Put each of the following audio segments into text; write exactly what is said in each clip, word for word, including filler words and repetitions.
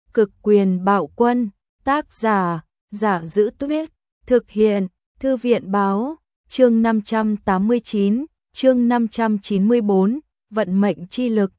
Cực quyền bạo quân, tác giả, Giả Giữ Tuyết, thực hiện, Thư viện báo, chương năm trăm tám mươi chín, chương năm trăm chín mươi tư, vận mệnh chi lực.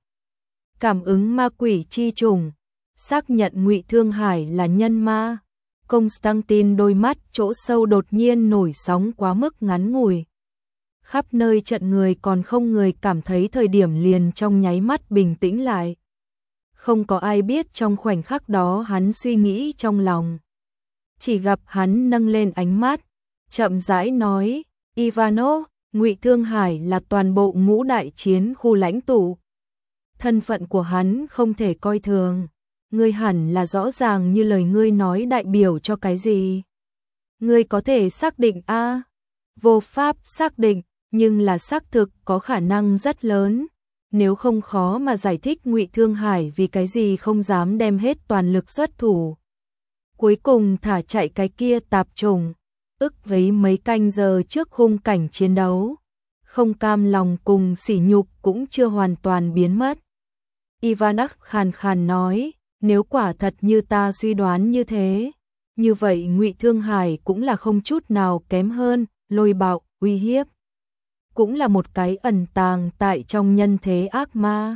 Cảm ứng ma quỷ chi trùng, xác nhận Ngụy Thương Hải là nhân ma. Constantine đôi mắt chỗ sâu đột nhiên nổi sóng quá mức ngắn ngủi. Khắp nơi trận người còn không người cảm thấy thời điểm liền trong nháy mắt bình tĩnh lại. Không có ai biết trong khoảnh khắc đó hắn suy nghĩ trong lòng. Chỉ gặp hắn nâng lên ánh mắt, chậm rãi nói, Ivanov, Ngụy Thương Hải là toàn bộ ngũ đại chiến khu lãnh tụ. Thân phận của hắn không thể coi thường. Ngươi hẳn là rõ ràng như lời ngươi nói đại biểu cho cái gì. Ngươi có thể xác định a? À? Vô pháp xác định, nhưng là xác thực có khả năng rất lớn. Nếu không khó mà giải thích Ngụy Thương Hải vì cái gì không dám đem hết toàn lực xuất thủ. Cuối cùng thả chạy cái kia tạp trùng, ức với mấy canh giờ trước khung cảnh chiến đấu. Không cam lòng cùng sỉ nhục cũng chưa hoàn toàn biến mất. Ivanov khàn khàn nói, nếu quả thật như ta suy đoán như thế, như vậy Ngụy Thương Hải cũng là không chút nào kém hơn, lôi bạo, uy hiếp. Cũng là một cái ẩn tàng tại trong nhân thế ác ma.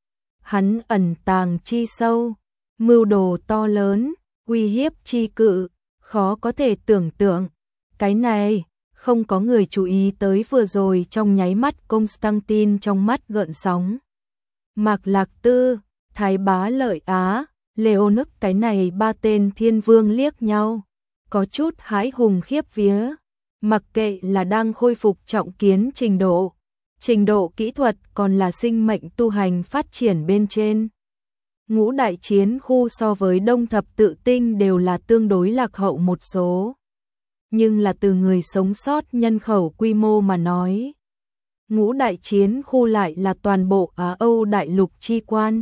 Hắn ẩn tàng chi sâu, mưu đồ to lớn, uy hiếp chi cự, khó có thể tưởng tượng. Cái này, không có người chú ý tới vừa rồi trong nháy mắt Constantine trong mắt gợn sóng. Mạc Lạc Tư, Thái Bá Lợi Á, Leonuk cái này ba tên thiên vương liếc nhau, có chút hãi hùng khiếp vía. Mặc kệ là đang khôi phục trọng kiến trình độ, trình độ kỹ thuật còn là sinh mệnh tu hành phát triển bên trên. Ngũ đại chiến khu so với đông thập tự tinh đều là tương đối lạc hậu một số. Nhưng là từ người sống sót nhân khẩu quy mô mà nói. Ngũ đại chiến khu lại là toàn bộ Á Âu đại lục chi quan.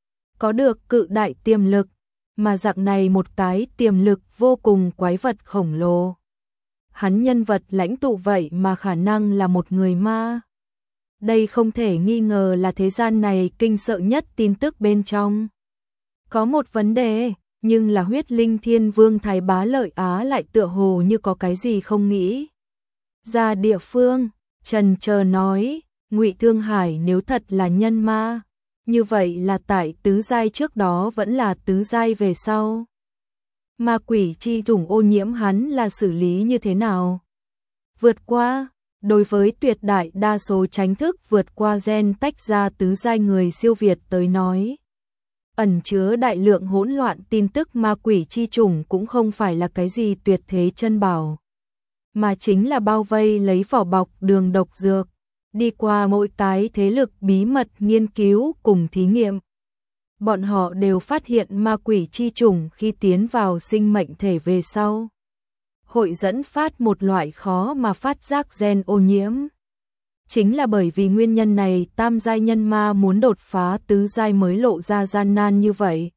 Có được cự đại tiềm lực, mà dạng này một cái tiềm lực vô cùng quái vật khổng lồ. Hắn nhân vật lãnh tụ vậy mà khả năng là một người ma. Đây không thể nghi ngờ là thế gian này kinh sợ nhất tin tức bên trong. Có một vấn đề, nhưng là huyết linh thiên vương Thái Bá Lợi Á lại tựa hồ như có cái gì không nghĩ. Ra địa phương, trần chờ nói, Ngụy Thương Hải nếu thật là nhân ma, như vậy là tại tứ giai trước đó vẫn là tứ giai về sau. Ma quỷ chi trùng ô nhiễm hắn là xử lý như thế nào? Vượt qua, đối với tuyệt đại đa số tránh thức vượt qua gen tách ra tứ giai người siêu việt tới nói. Ẩn chứa đại lượng hỗn loạn tin tức ma quỷ chi trùng cũng không phải là cái gì tuyệt thế chân bảo. Mà chính là bao vây lấy vỏ bọc đường độc dược, đi qua mỗi cái thế lực bí mật nghiên cứu cùng thí nghiệm. Bọn họ đều phát hiện ma quỷ chi trùng khi tiến vào sinh mệnh thể về sau. Hội dẫn phát một loại khó mà phát giác gen ô nhiễm. Chính là bởi vì nguyên nhân này tam giai nhân ma muốn đột phá tứ giai mới lộ ra gian nan như vậy.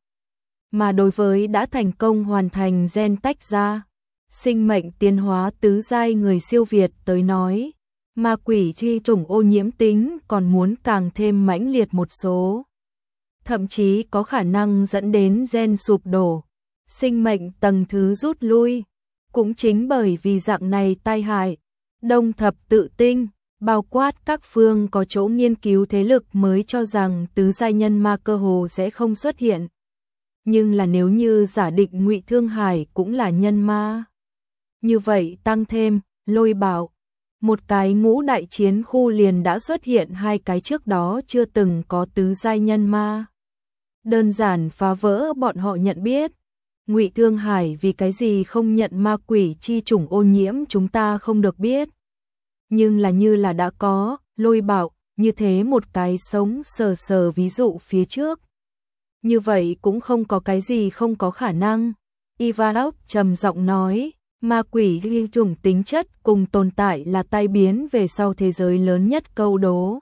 Mà đối với đã thành công hoàn thành gen tách ra, sinh mệnh tiến hóa tứ giai người siêu việt tới nói, ma quỷ chi trùng ô nhiễm tính còn muốn càng thêm mãnh liệt một số. Thậm chí có khả năng dẫn đến gen sụp đổ, sinh mệnh tầng thứ rút lui. Cũng chính bởi vì dạng này tai hại, đông thập tự tinh, bao quát các phương có chỗ nghiên cứu thế lực mới cho rằng tứ giai nhân ma cơ hồ sẽ không xuất hiện. Nhưng là nếu như giả định Ngụy Thương Hải cũng là nhân ma, như vậy tăng thêm, lôi bạo, một cái ngũ đại chiến khu liền đã xuất hiện hai cái trước đó chưa từng có tứ giai nhân ma. Đơn giản phá vỡ bọn họ nhận biết. Ngụy Thương Hải vì cái gì không nhận ma quỷ chi trùng ô nhiễm chúng ta không được biết. Nhưng là như là đã có, lôi bạo, như thế một cái sống sờ sờ ví dụ phía trước. Như vậy cũng không có cái gì không có khả năng. Ivanov trầm giọng nói, ma quỷ chi trùng tính chất cùng tồn tại là tai biến về sau thế giới lớn nhất câu đố.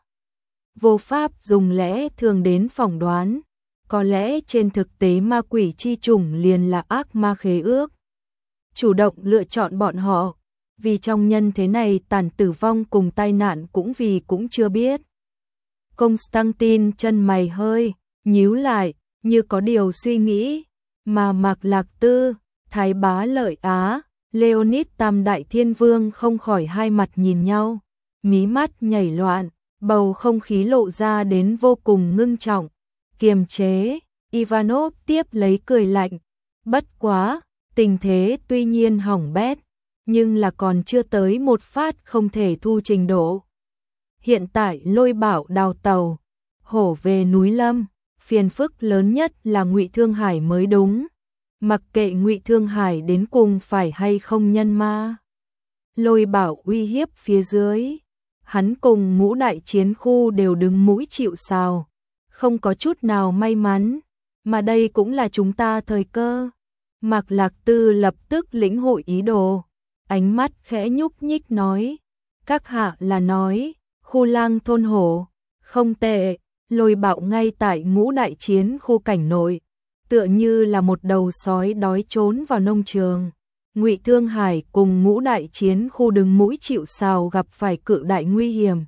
Vô pháp dùng lẽ thường đến phỏng đoán. Có lẽ trên thực tế ma quỷ chi trùng liền là ác ma khế ước. Chủ động lựa chọn bọn họ, vì trong nhân thế này tàn tử vong cùng tai nạn cũng vì cũng chưa biết. Constantine chân mày hơi, nhíu lại, như có điều suy nghĩ. mà Mạc Lạc Tư, Thái Bá Lợi Á, Leonid Tam Đại Thiên Vương không khỏi hai mặt nhìn nhau, mí mắt nhảy loạn, bầu không khí lộ ra đến vô cùng ngưng trọng, kiềm chế. Ivanov tiếp lấy cười lạnh, bất quá, tình thế tuy nhiên hỏng bét, nhưng là còn chưa tới một phát không thể thu trình độ. Hiện tại Lôi Bảo đào tàu, hổ về núi Lâm, phiền phức lớn nhất là Ngụy Thương Hải mới đúng. Mặc kệ Ngụy Thương Hải đến cùng phải hay không nhân ma. Lôi Bảo uy hiếp phía dưới, hắn cùng Ngũ Đại Chiến Khu đều đứng mũi chịu sào, không có chút nào may mắn, mà đây cũng là chúng ta thời cơ. Mạc Lạc Tư lập tức lĩnh hội ý đồ, ánh mắt khẽ nhúc nhích nói, các hạ là nói, Khu Lang thôn hổ, không tệ. Lôi Bảo ngay tại Ngũ Đại Chiến Khu cảnh nội, tựa như là một đầu sói đói trốn vào nông trường. Ngụy Thương Hải cùng Ngũ Đại Chiến Khu đứng mũi chịu sào gặp phải cự đại nguy hiểm.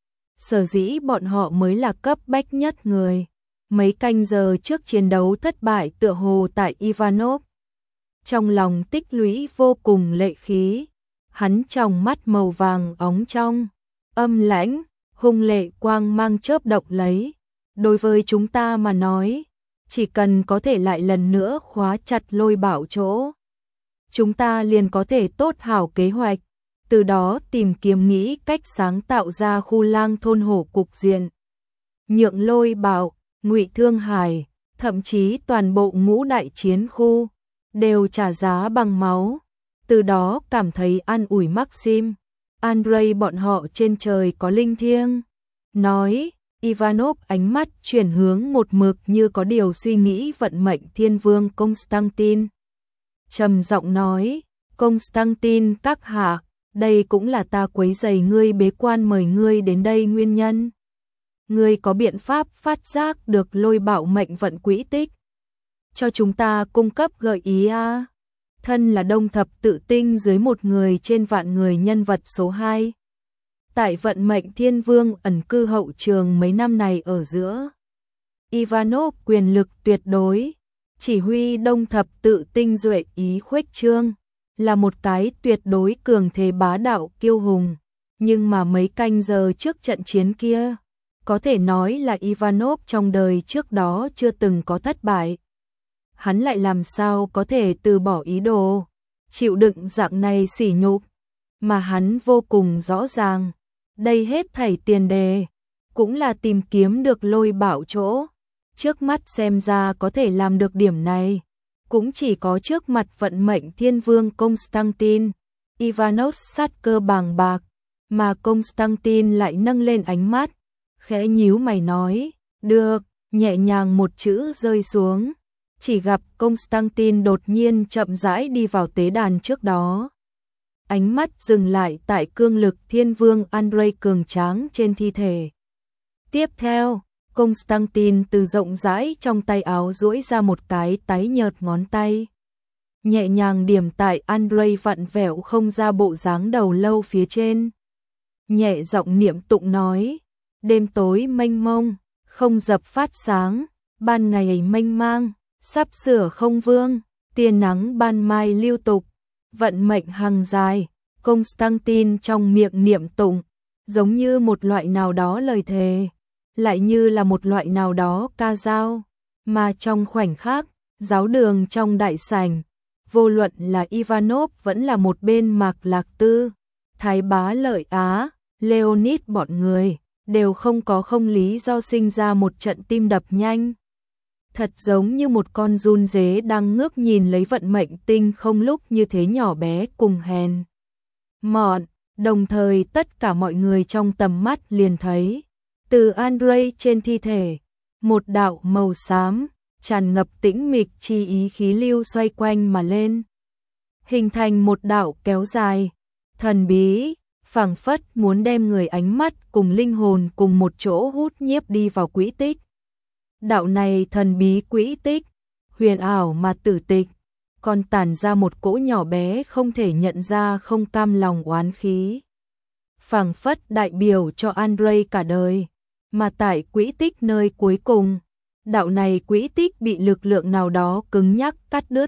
Sở dĩ bọn họ mới là cấp bách nhất người. Mấy canh giờ trước chiến đấu thất bại tựa hồ tại Ivanov. Trong lòng tích lũy vô cùng lệ khí, hắn trong mắt màu vàng óng trong, âm lãnh, hung lệ quang mang chớp động lấy. Đối với chúng ta mà nói, chỉ cần có thể lại lần nữa khóa chặt Lôi Bảo chỗ, chúng ta liền có thể tốt hảo kế hoạch, từ đó tìm kiếm nghĩ cách sáng tạo ra Khu Lang thôn hổ cục diện. Nhượng Lôi Bảo, Ngụy Thương Hải, thậm chí toàn bộ Ngũ Đại Chiến Khu đều trả giá bằng máu, từ đó cảm thấy an ủi Maxim, Andrei bọn họ trên trời có linh thiêng. Nói, Ivanov ánh mắt chuyển hướng một mực như có điều suy nghĩ vận mệnh Thiên Vương Constantine. Trầm giọng nói, Constantine các hạ, đây cũng là ta quấy rầy ngươi bế quan mời ngươi đến đây nguyên nhân. Ngươi có biện pháp phát giác được Lôi Bảo mệnh vận quỹ tích, cho chúng ta cung cấp gợi ý a. Thân là đông thập tự tinh dưới một người trên vạn người nhân vật số hai. Tại vận mệnh Thiên Vương ẩn cư hậu trường mấy năm này ở giữa, Ivanov quyền lực tuyệt đối, chỉ huy đông thập tự tinh duệ ý khuếch trương, là một cái tuyệt đối cường thế bá đạo kiêu hùng. Nhưng mà mấy canh giờ trước trận chiến kia, có thể nói là Ivanov trong đời trước đó chưa từng có thất bại. Hắn lại làm sao có thể từ bỏ ý đồ, chịu đựng dạng này sỉ nhục, mà hắn vô cùng rõ ràng. Đây hết thảy tiền đề, cũng là tìm kiếm được Lôi Bảo chỗ. Trước mắt xem ra có thể làm được điểm này, cũng chỉ có trước mặt vận mệnh Thiên Vương Constantine. Ivanov sát cơ bàng bạc, mà Constantine lại nâng lên ánh mắt, khẽ nhíu mày nói, được, nhẹ nhàng một chữ rơi xuống. Chỉ gặp Constantine đột nhiên chậm rãi đi vào tế đàn trước đó. Ánh mắt dừng lại tại cương lực Thiên Vương Andrei cường tráng trên thi thể. Tiếp theo, Constantine từ rộng rãi trong tay áo duỗi ra một cái tái nhợt ngón tay. Nhẹ nhàng điểm tại Andrei vặn vẹo không ra bộ dáng đầu lâu phía trên. Nhẹ giọng niệm tụng nói, đêm tối mênh mông, không dập phát sáng, ban ngày mênh mang, sắp sửa không vương, tia nắng ban mai lưu tục, vận mệnh hằng dài. Constantine trong miệng niệm tụng, giống như một loại nào đó lời thề, lại như là một loại nào đó ca dao, mà trong khoảnh khắc, giáo đường trong đại sảnh, vô luận là Ivanov vẫn là một bên Mạc Lạc Tư, Thái Bá Lợi Á, Leonid bọn người, đều không có không lý do sinh ra một trận tim đập nhanh. Thật giống như một con giun dế đang ngước nhìn lấy vận mệnh tinh không lúc như thế nhỏ bé cùng hèn mọn, đồng thời tất cả mọi người trong tầm mắt liền thấy, từ Andrei trên thi thể, một đạo màu xám, tràn ngập tĩnh mịch chi ý khí lưu xoay quanh mà lên, hình thành một đạo kéo dài, thần bí, phảng phất muốn đem người ánh mắt cùng linh hồn cùng một chỗ hút nhiếp đi vào quỹ tích. Đạo này thần bí quỹ tích, huyền ảo mà tử tịch, còn tản ra một cỗ nhỏ bé không thể nhận ra không cam lòng oán khí. Phảng phất đại biểu cho Andrei cả đời, mà tại quỹ tích nơi cuối cùng, đạo này quỹ tích bị lực lượng nào đó cứng nhắc cắt đứt.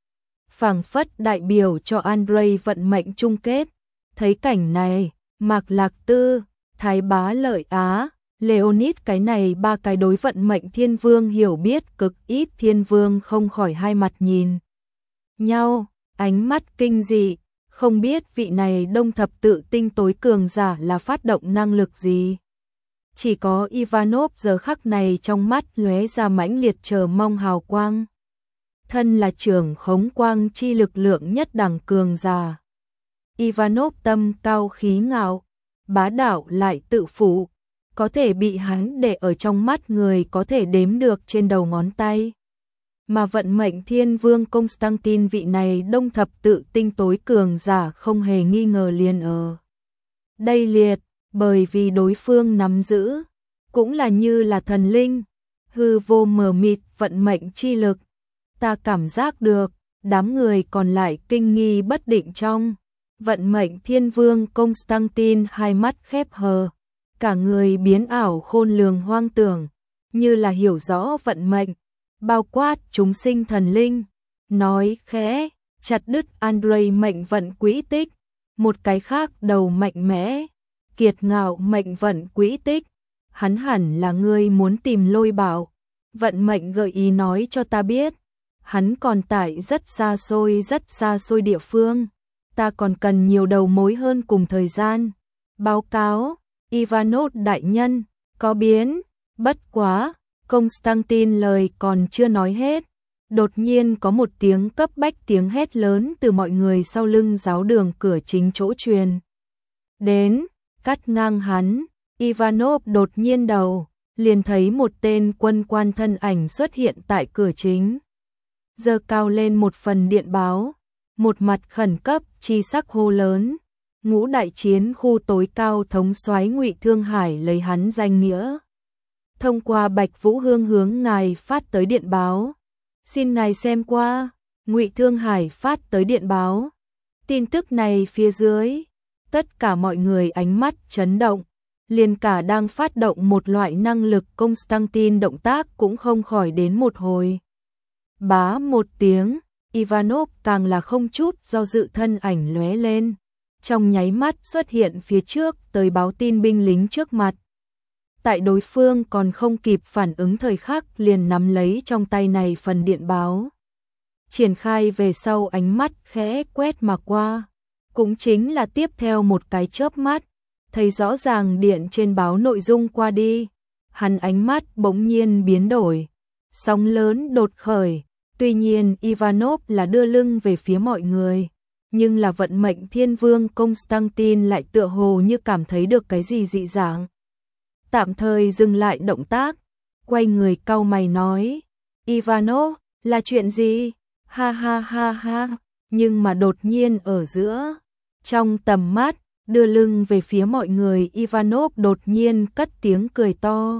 Phảng phất đại biểu cho Andrei vận mệnh chung kết. Thấy cảnh này, Mạc Lạc Tư, Thái Bá Lợi Á, Leonid cái này ba cái đối vận mệnh thiên vương hiểu biết cực ít thiên vương không khỏi hai mặt nhìn nhau, ánh mắt kinh dị, không biết vị này đông thập tự tinh tối cường giả là phát động năng lực gì. Chỉ có Ivanov giờ khắc này trong mắt lóe ra mãnh liệt chờ mong hào quang. Thân là trưởng khống quang chi lực lượng nhất đẳng cường giả. Ivanov tâm cao khí ngạo, bá đạo lại tự phụ, có thể bị hắn để ở trong mắt người có thể đếm được trên đầu ngón tay. Mà vận mệnh thiên vương Constantine vị này đông thập tự tinh tối cường giả không hề nghi ngờ liền ở đây liệt, bởi vì đối phương nắm giữ, cũng là như là thần linh, hư vô mờ mịt vận mệnh chi lực. Ta cảm giác được, đám người còn lại kinh nghi bất định trong. Vận mệnh thiên vương Constantine hai mắt khép hờ, cả người biến ảo khôn lường hoang tưởng, như là hiểu rõ vận mệnh, bao quát chúng sinh thần linh, nói khẽ, chặt đứt Andrei mệnh vận quỹ tích, một cái khác đầu mạnh mẽ, kiệt ngạo mệnh vận quỹ tích, hắn hẳn là người muốn tìm Lôi Bảo, vận mệnh gợi ý nói cho ta biết, hắn còn tại rất xa xôi rất xa xôi địa phương. Ta còn cần nhiều đầu mối hơn cùng thời gian. Báo cáo, Ivanov đại nhân, có biến, bất quá, Constantine lời còn chưa nói hết. Đột nhiên có một tiếng cấp bách tiếng hét lớn từ mọi người sau lưng giáo đường cửa chính chỗ truyền. Đến, cắt ngang hắn, Ivanov đột nhiên đầu, liền thấy một tên quân quan thân ảnh xuất hiện tại cửa chính. Giơ cao lên một phần điện báo. Một mặt khẩn cấp, chi sắc hô lớn, ngũ đại chiến khu tối cao thống soái Ngụy Thương Hải lấy hắn danh nghĩa. Thông qua Bạch Vũ Hương hướng ngài phát tới điện báo. Xin ngài xem qua, Ngụy Thương Hải phát tới điện báo. Tin tức này phía dưới, tất cả mọi người ánh mắt chấn động, liền cả đang phát động một loại năng lực Constantine động tác cũng không khỏi đến một hồi. Bá một tiếng. Ivanov càng là không chút do dự thân ảnh lóe lên, trong nháy mắt xuất hiện phía trước tới báo tin binh lính trước mặt. Tại đối phương còn không kịp phản ứng thời khắc liền nắm lấy trong tay này phần điện báo. Triển khai về sau ánh mắt khẽ quét mà qua, cũng chính là tiếp theo một cái chớp mắt, thấy rõ ràng điện trên báo nội dung qua đi, hắn ánh mắt bỗng nhiên biến đổi, sóng lớn đột khởi. Tuy nhiên Ivanov là đưa lưng về phía mọi người, nhưng là vận mệnh thiên vương Constantine lại tựa hồ như cảm thấy được cái gì dị dạng. Tạm thời dừng lại động tác, quay người cau mày nói, Ivanov, là chuyện gì? Ha ha ha ha, nhưng mà đột nhiên ở giữa, trong tầm mắt, đưa lưng về phía mọi người Ivanov đột nhiên cất tiếng cười to.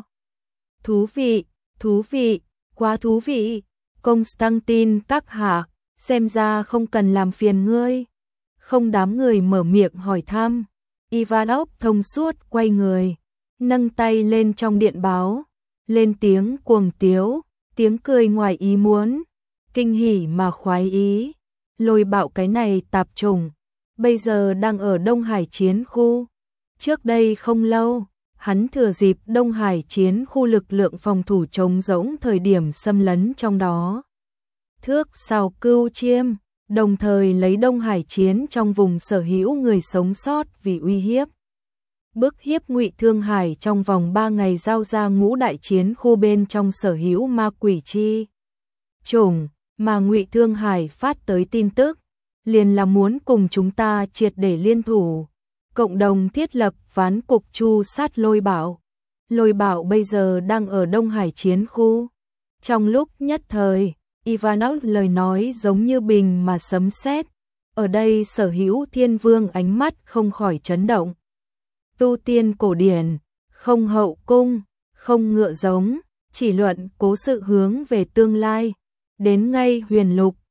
Thú vị, thú vị, quá thú vị. Constantine các hạ, xem ra không cần làm phiền ngươi. Không đám người mở miệng hỏi thăm. Ivanov thông suốt quay người, nâng tay lên trong điện báo, lên tiếng cuồng tiếu, tiếng cười ngoài ý muốn, kinh hỉ mà khoái ý. Lôi Bạo cái này tạp chủng, bây giờ đang ở Đông Hải chiến khu. Trước đây không lâu, hắn thừa dịp Đông Hải chiến khu lực lượng phòng thủ chống rỗng thời điểm xâm lấn trong đó. Thước sào cưu chiêm, đồng thời lấy Đông Hải chiến trong vùng sở hữu người sống sót vì uy hiếp. Bức hiếp Ngụy Thương Hải trong vòng ba ngày giao ra ngũ đại chiến khu bên trong sở hữu ma quỷ chi chủng, mà Ngụy Thương Hải phát tới tin tức, liền là muốn cùng chúng ta triệt để liên thủ. Cộng đồng thiết lập ván cục chu sát Lôi Bảo. Lôi Bảo bây giờ đang ở Đông Hải chiến khu. Trong lúc nhất thời, Ivanov lời nói giống như bình mà sấm sét. Ở đây sở hữu thiên vương ánh mắt không khỏi chấn động. Tu tiên cổ điển, không hậu cung, không ngựa giống, chỉ luận cố sự hướng về tương lai. Đến ngay huyền lục,